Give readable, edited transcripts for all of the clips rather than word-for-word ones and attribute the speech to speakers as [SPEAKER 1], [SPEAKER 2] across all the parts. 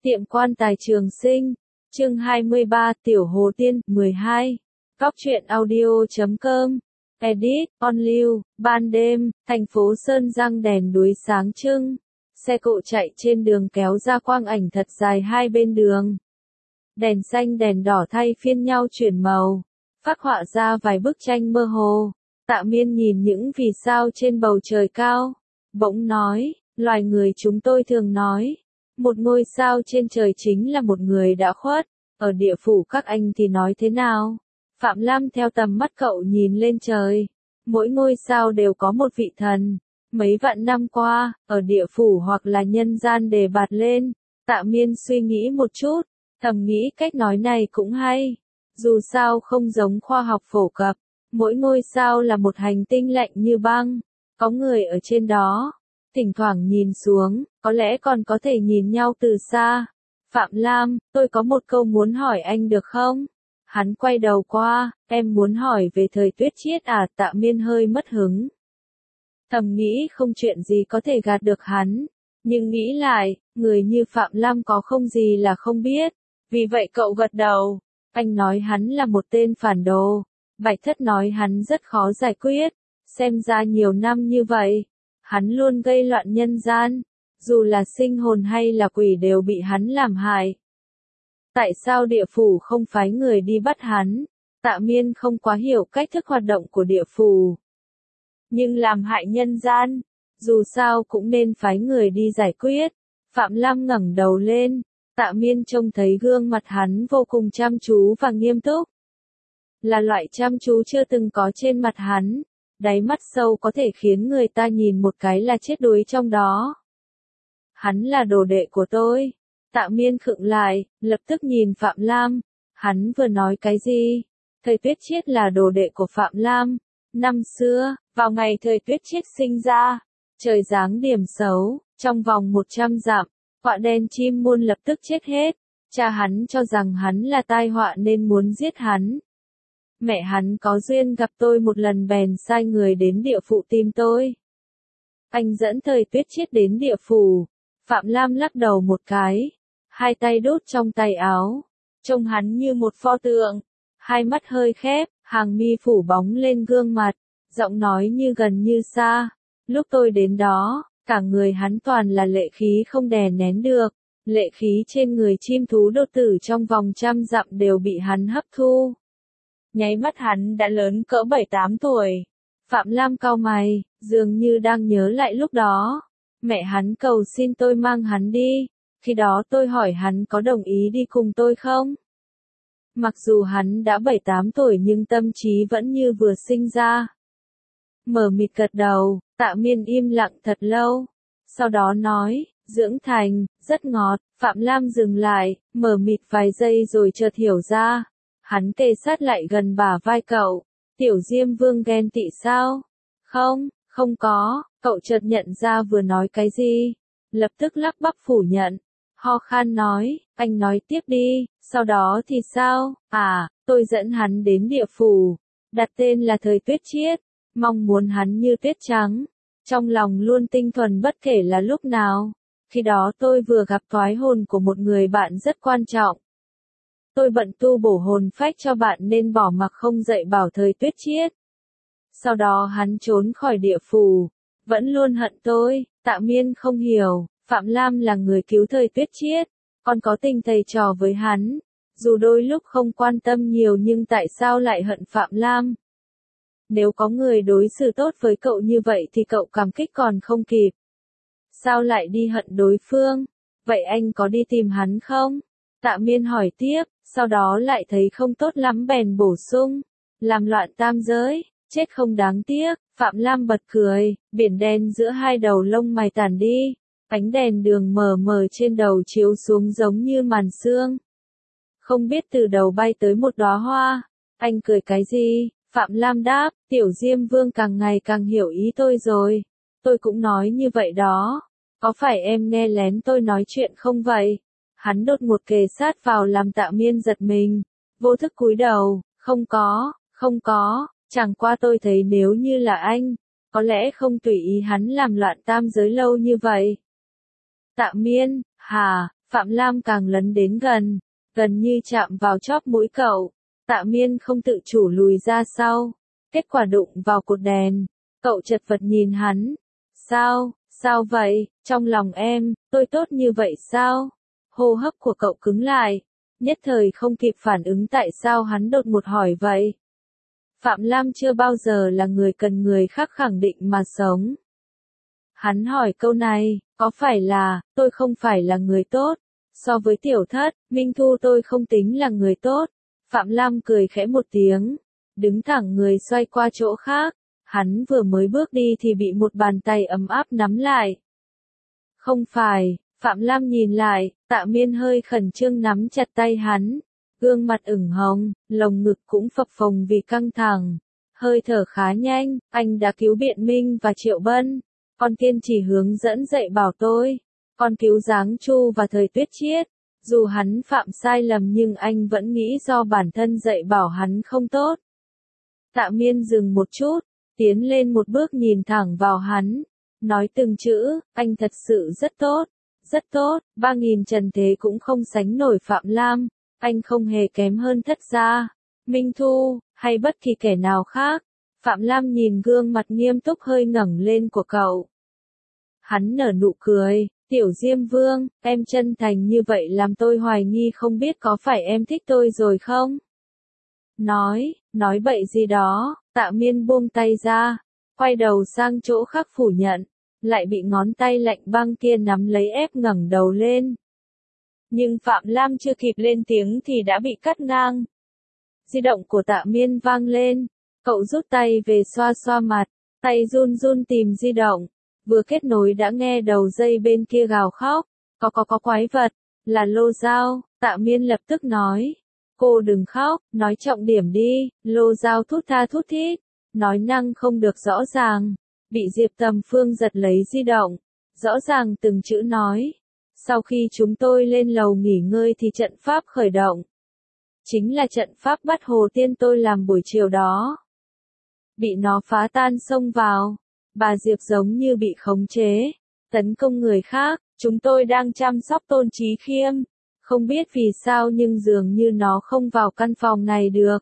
[SPEAKER 1] Tiệm quan tài Trường Sinh, chương 23, Tiểu Hồ Tiên, 12. Góc truyện audio.com, edit, on lưu, ban đêm, thành phố Sơn Giang đèn đuối sáng trưng. Xe cộ chạy trên đường kéo ra quang ảnh thật dài hai bên đường. Đèn xanh đèn đỏ thay phiên nhau chuyển màu, phác họa ra vài bức tranh mơ hồ. Tạ Miên nhìn những vì sao trên bầu trời cao, bỗng nói, loài người chúng tôi thường nói, một ngôi sao trên trời chính là một người đã khuất, ở địa phủ các anh thì nói thế nào? Phạm Lam theo tầm mắt cậu nhìn lên trời, mỗi ngôi sao đều có một vị thần, mấy vạn năm qua, ở địa phủ hoặc là nhân gian đề bạt lên. Tạ Miên suy nghĩ một chút, thầm nghĩ cách nói này cũng hay, dù sao không giống khoa học phổ cập, mỗi ngôi sao là một hành tinh lạnh như băng, có người ở trên đó. Thỉnh thoảng nhìn xuống, có lẽ còn có thể nhìn nhau từ xa. Phạm Lam, tôi có một câu muốn hỏi anh được không? Hắn quay đầu qua, em muốn hỏi về thời Tuyết Chiết à? Tạ Miên hơi mất hứng. Thầm nghĩ không chuyện gì có thể gạt được hắn, nhưng nghĩ lại, người như Phạm Lam có không gì là không biết. Vì vậy cậu gật đầu, anh nói hắn là một tên phản đồ. Bạch Thất nói hắn rất khó giải quyết, xem ra nhiều năm như vậy. Hắn luôn gây loạn nhân gian, dù là sinh hồn hay là quỷ đều bị hắn làm hại. Tại sao địa phủ không phái người đi bắt hắn? Tạ Miên không quá hiểu cách thức hoạt động của địa phủ. Nhưng làm hại nhân gian, dù sao cũng nên phái người đi giải quyết. Phạm Lam ngẩng đầu lên, Tạ Miên trông thấy gương mặt hắn vô cùng chăm chú và nghiêm túc. Là loại chăm chú chưa từng có trên mặt hắn. Đáy mắt sâu có thể khiến người ta nhìn một cái là chết đuối trong đó. Hắn là đồ đệ của tôi. Tạ Miên khựng lại, lập tức nhìn Phạm Lam. Hắn vừa nói cái gì? Thời Tuyết Chiết là đồ đệ của Phạm Lam. Năm xưa, vào ngày thời Tuyết Chiết sinh ra, trời giáng điểm xấu, trong vòng 100 dặm, quạ đen chim muôn lập tức chết hết. Cha hắn cho rằng hắn là tai họa nên muốn giết hắn. Mẹ hắn có duyên gặp tôi một lần bèn sai người đến địa phủ tìm tôi. Anh dẫn thời Tuyết Chiết đến địa phủ. Phạm Lam lắc đầu một cái, hai tay đút trong tay áo, trông hắn như một pho tượng, hai mắt hơi khép, hàng mi phủ bóng lên gương mặt, giọng nói như gần như xa. Lúc tôi đến đó, cả người hắn toàn là lệ khí không đè nén được, lệ khí trên người chim thú đột tử trong vòng 100 dặm đều bị hắn hấp thu. Nháy mắt hắn đã lớn cỡ 7-8 tuổi. Phạm Lam cau mày, dường như đang nhớ lại lúc đó. Mẹ hắn cầu xin tôi mang hắn đi. Khi đó tôi hỏi hắn có đồng ý đi cùng tôi không? Mặc dù hắn đã 7-8 tuổi nhưng tâm trí vẫn như vừa sinh ra. Mờ mịt gật đầu, Tạ Miên im lặng thật lâu. Sau đó nói, dưỡng thành, rất ngọt. Phạm Lam dừng lại, mờ mịt vài giây rồi chợt hiểu ra. Hắn kề sát lại gần bả vai cậu. Tiểu Diêm Vương ghen tị sao? Không, không có. Cậu chợt nhận ra vừa nói cái gì. Lập tức lắp bắp phủ nhận. Ho khan nói, anh nói tiếp đi. Sau đó thì sao? À, tôi dẫn hắn đến địa phủ. Đặt tên là thời Tuyết Chiết. Mong muốn hắn như tuyết trắng. Trong lòng luôn tinh thuần bất kể là lúc nào. Khi đó tôi vừa gặp thoái hồn của một người bạn rất quan trọng. Tôi bận tu bổ hồn phách cho bạn nên bỏ mặc không dạy bảo thời Tuyết Chiết. Sau đó hắn trốn khỏi địa phủ, vẫn luôn hận tôi. Tạ Miên không hiểu, Phạm Lam là người cứu thời Tuyết Chiết, còn có tình thầy trò với hắn. Dù đôi lúc không quan tâm nhiều nhưng tại sao lại hận Phạm Lam? Nếu có người đối xử tốt với cậu như vậy thì cậu cảm kích còn không kịp. Sao lại đi hận đối phương? Vậy anh có đi tìm hắn không? Tạ Miên hỏi tiếp, sau đó lại thấy không tốt lắm bèn bổ sung. Làm loạn tam giới, chết không đáng tiếc. Phạm Lam bật cười, biển đen giữa hai đầu lông mày tản đi. Ánh đèn đường mờ mờ trên đầu chiếu xuống giống như màn sương. Không biết từ đầu bay tới một đóa hoa. Anh cười cái gì? Phạm Lam đáp, Tiểu Diêm Vương càng ngày càng hiểu ý tôi rồi. Tôi cũng nói như vậy đó. Có phải em nghe lén tôi nói chuyện không vậy? Hắn đột ngột kề sát vào làm Tạ Miên giật mình. Vô thức cúi đầu, không có, chẳng qua tôi thấy nếu như là anh, có lẽ không tùy ý hắn làm loạn tam giới lâu như vậy. Tạ Miên, hả? Phạm Lam càng lấn đến gần, gần như chạm vào chóp mũi cậu. Tạ Miên không tự chủ lùi ra sau, kết quả đụng vào cột đèn. Cậu chật vật nhìn hắn. Sao vậy, trong lòng em, tôi tốt như vậy sao? Hô hấp của cậu cứng lại, nhất thời không kịp phản ứng tại sao hắn đột ngột hỏi vậy. Phạm Lam chưa bao giờ là người cần người khác khẳng định mà sống. Hắn hỏi câu này, có phải là, tôi không phải là người tốt? So với tiểu thất, Minh Thu tôi không tính là người tốt. Phạm Lam cười khẽ một tiếng, đứng thẳng người xoay qua chỗ khác. Hắn vừa mới bước đi thì bị một bàn tay ấm áp nắm lại. Không phải, Phạm Lam nhìn lại, Tạ Miên hơi khẩn trương nắm chặt tay hắn. Gương mặt ửng hồng, lồng ngực cũng phập phồng vì căng thẳng. Hơi thở khá nhanh, anh đã cứu Biện Minh và Triệu Bân. Con kiên trì hướng dẫn dạy bảo tôi. Con cứu Giáng Chu và Thời Tuyết Chiết. Dù hắn phạm sai lầm nhưng anh vẫn nghĩ do bản thân dạy bảo hắn không tốt. Tạ Miên dừng một chút, tiến lên một bước nhìn thẳng vào hắn. Nói từng chữ, anh thật sự rất tốt. Rất tốt, 3.000 trần thế cũng không sánh nổi Phạm Lam. Anh không hề kém hơn Thất gia, Minh Thu, hay bất kỳ kẻ nào khác. Phạm Lam nhìn gương mặt nghiêm túc hơi ngẩng lên của cậu. Hắn nở nụ cười, Tiểu Diêm Vương, em chân thành như vậy làm tôi hoài nghi không biết có phải em thích tôi rồi không? Nói bậy gì đó, Tạ Miên buông tay ra, quay đầu sang chỗ khác phủ nhận, lại bị ngón tay lạnh băng kia nắm lấy ép ngẩng đầu lên. Nhưng Phạm Lam chưa kịp lên tiếng thì đã bị cắt ngang. Di động của Tạ Miên vang lên, cậu rút tay về xoa xoa mặt, tay run run tìm di động, vừa kết nối đã nghe đầu dây bên kia gào khóc, có quái vật, là Lô Giao. Tạ Miên lập tức nói, cô đừng khóc, nói trọng điểm đi. Lô Giao thút tha thút thít, nói năng không được rõ ràng, bị Diệp Tầm Phương giật lấy di động, rõ ràng từng chữ nói. Sau khi chúng tôi lên lầu nghỉ ngơi thì trận pháp khởi động. Chính là trận pháp bắt Hồ Tiên tôi làm buổi chiều đó. Bị nó phá tan xông vào. Bà Diệp giống như bị khống chế. Tấn công người khác. Chúng tôi đang chăm sóc Tôn Chí Khiêm. Không biết vì sao nhưng dường như nó không vào căn phòng này được.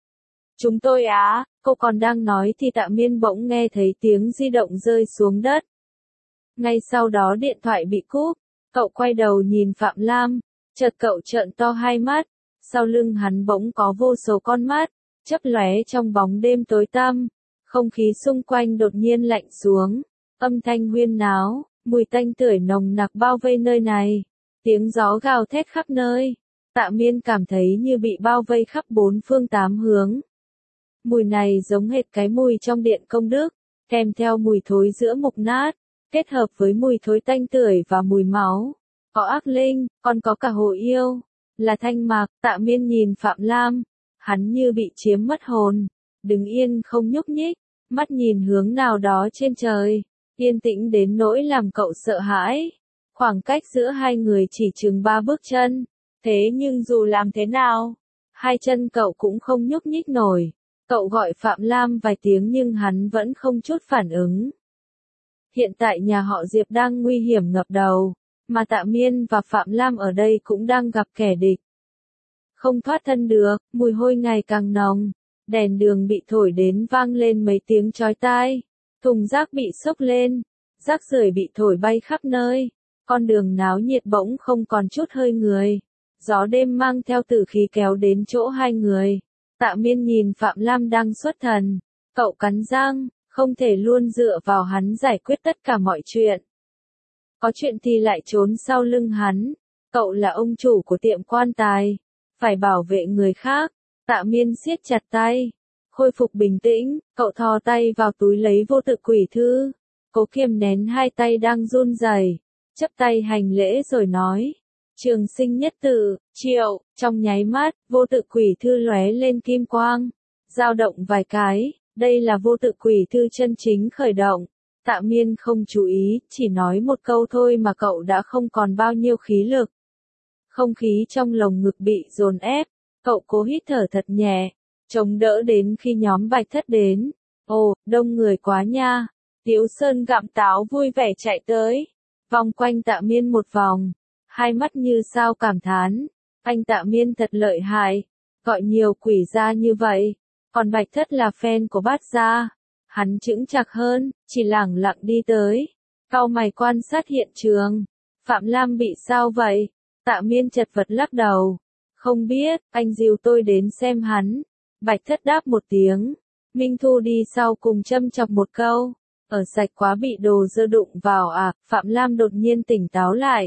[SPEAKER 1] Chúng tôi cô còn đang nói thì Tạ Miên bỗng nghe thấy tiếng di động rơi xuống đất. Ngay sau đó điện thoại bị cúp. Cậu quay đầu nhìn Phạm Lam, chợt cậu trợn to hai mắt, sau lưng hắn bỗng có vô số con mắt, chớp lóe trong bóng đêm tối tăm, không khí xung quanh đột nhiên lạnh xuống, âm thanh huyên náo, mùi tanh tưởi nồng nặc bao vây nơi này, tiếng gió gào thét khắp nơi, Tạ Miên cảm thấy như bị bao vây khắp bốn phương tám hướng. Mùi này giống hệt cái mùi trong điện công đức, kèm theo mùi thối giữa mục nát. Kết hợp với mùi thối tanh tưởi và mùi máu, có ác linh, còn có cả hồ yêu, là Thanh Mạc. Tạ Miên nhìn Phạm Lam, hắn như bị chiếm mất hồn, đứng yên không nhúc nhích, mắt nhìn hướng nào đó trên trời, yên tĩnh đến nỗi làm cậu sợ hãi. Khoảng cách giữa hai người chỉ chừng 3 bước chân, thế nhưng dù làm thế nào, hai chân cậu cũng không nhúc nhích nổi. Cậu gọi Phạm Lam vài tiếng nhưng hắn vẫn không chút phản ứng. Hiện tại nhà họ Diệp đang nguy hiểm ngập đầu, mà Tạ Miên và Phạm Lam ở đây cũng đang gặp kẻ địch. Không thoát thân được, mùi hôi ngày càng nồng, đèn đường bị thổi đến vang lên mấy tiếng chói tai, thùng rác bị xốc lên, rác rưởi bị thổi bay khắp nơi, con đường náo nhiệt bỗng không còn chút hơi người, gió đêm mang theo tử khí kéo đến chỗ hai người. Tạ Miên nhìn Phạm Lam đang xuất thần, cậu cắn răng. Không thể luôn dựa vào hắn giải quyết tất cả mọi chuyện. Có chuyện thì lại trốn sau lưng hắn. Cậu là ông chủ của tiệm quan tài. Phải bảo vệ người khác. Tạ Miên siết chặt tay. Khôi phục bình tĩnh, cậu thò tay vào túi lấy vô tự quỷ thư. Cố kiềm nén hai tay đang run rẩy, chắp tay hành lễ rồi nói. Trường sinh nhất tự, Triệu. Trong nháy mắt, vô tự quỷ thư lóe lên kim quang. Dao động vài cái. Đây là vô tự quỷ thư chân chính khởi động. Tạ Miên không chú ý, chỉ nói một câu thôi mà cậu đã không còn bao nhiêu khí lực. Không khí trong lồng ngực bị dồn ép, cậu cố hít thở thật nhẹ, chống đỡ đến khi nhóm Bạch Thất đến. Ồ, đông người quá nha. Tiếu Sơn gặm táo vui vẻ chạy tới, vòng quanh Tạ Miên một vòng. hai mắt như sao cảm thán, anh Tạ Miên thật lợi hại, gọi nhiều quỷ ra như vậy, còn Bạch Thất là fan của Bát gia. Hắn chững chạc hơn, chỉ lẳng lặng đi tới, cau mày quan sát hiện trường. Phạm Lam bị sao vậy? Tạ Miên chật vật lắc đầu. Không biết, anh dìu tôi đến xem hắn. Bạch Thất đáp một tiếng. Minh Thu đi sau cùng châm chọc một câu. Ở sạch quá bị đồ dơ đụng vào à? Phạm Lam đột nhiên tỉnh táo lại.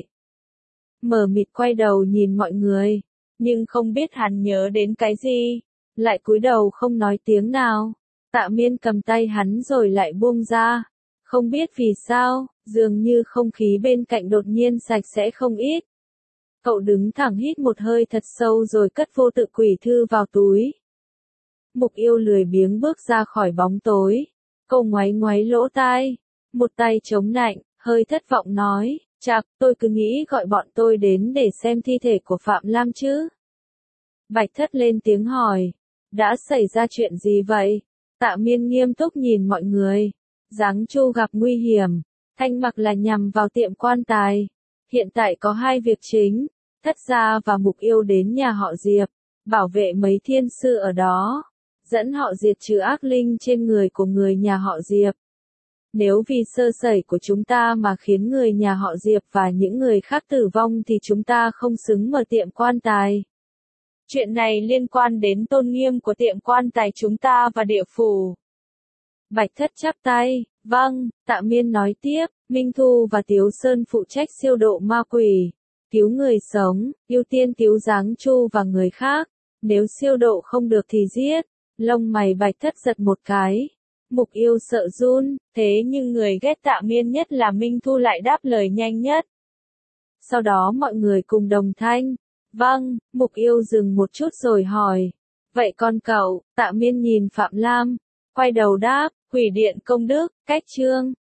[SPEAKER 1] Mờ mịt quay đầu nhìn mọi người. Nhưng không biết hắn nhớ đến cái gì. Lại cúi đầu không nói tiếng nào. Tạ Miên cầm tay hắn rồi lại buông ra. Không biết vì sao, dường như không khí bên cạnh đột nhiên sạch sẽ không ít. Cậu đứng thẳng hít một hơi thật sâu rồi cất vô tự quỷ thư vào túi. Mục Yêu lười biếng bước ra khỏi bóng tối. Cậu ngoáy ngoáy lỗ tai. Một tay chống nạnh, hơi thất vọng nói, chạc, tôi cứ nghĩ gọi bọn tôi đến để xem thi thể của Phạm Lam chứ. Bạch Thất lên tiếng hỏi, đã xảy ra chuyện gì vậy? Tạ Miên nghiêm túc nhìn mọi người. Giáng Chu gặp nguy hiểm, Thanh Mặc là nhằm vào tiệm quan tài. Hiện tại có hai việc chính, Thất gia và Mục Yêu đến nhà họ Diệp, bảo vệ mấy thiên sư ở đó, dẫn họ diệt trừ ác linh trên người của người nhà họ Diệp. Nếu vì sơ sẩy của chúng ta mà khiến người nhà họ Diệp và những người khác tử vong thì chúng ta không xứng mở tiệm quan tài. Chuyện này liên quan đến tôn nghiêm của tiệm quan tài chúng ta và địa phủ. Bạch Thất chắp tay, vâng, Tạ Miên nói tiếp, Minh Thu và Tiếu Sơn phụ trách siêu độ ma quỷ, cứu người sống, ưu tiên cứu Giáng Chu và người khác, nếu siêu độ không được thì giết. Lông mày Bạch Thất giật một cái. Mục Yêu sợ run, thế nhưng người ghét Tạ Miên nhất là Minh Thu lại đáp lời nhanh nhất. Sau đó mọi người cùng đồng thanh. Vâng, Mục Yêu dừng một chút rồi hỏi. Vậy con cậu? Tạ Miên nhìn Phạm Lam, quay đầu đáp, Quỷ điện công đức, cách chương.